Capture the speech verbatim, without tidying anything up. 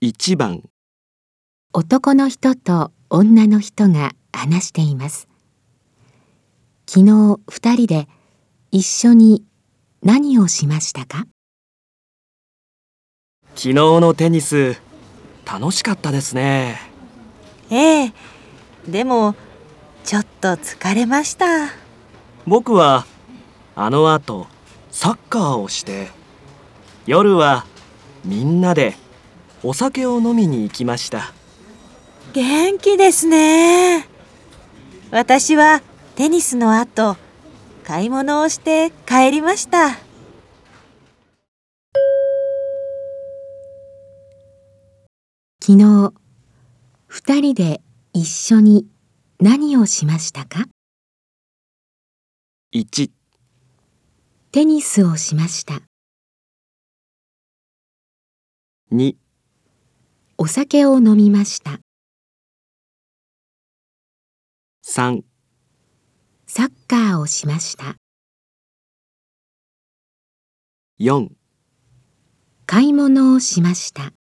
いちばん、 男の人と女の人が話しています。昨日二人で一緒に何をしましたか？ 昨日のテニス、楽しかったですね。 ええ、でもちょっと疲れました。 僕はあの後サッカーをして、夜はみんなでお酒を飲みに行きました。 元気ですね。私はテニスの後、買い物をして帰りました。 昨日二人で一緒に何をしましたか？ いち、 テニスをしました。 に、 お酒を飲みました。 さん、 サッカーをしました。 よん、 買い物をしました。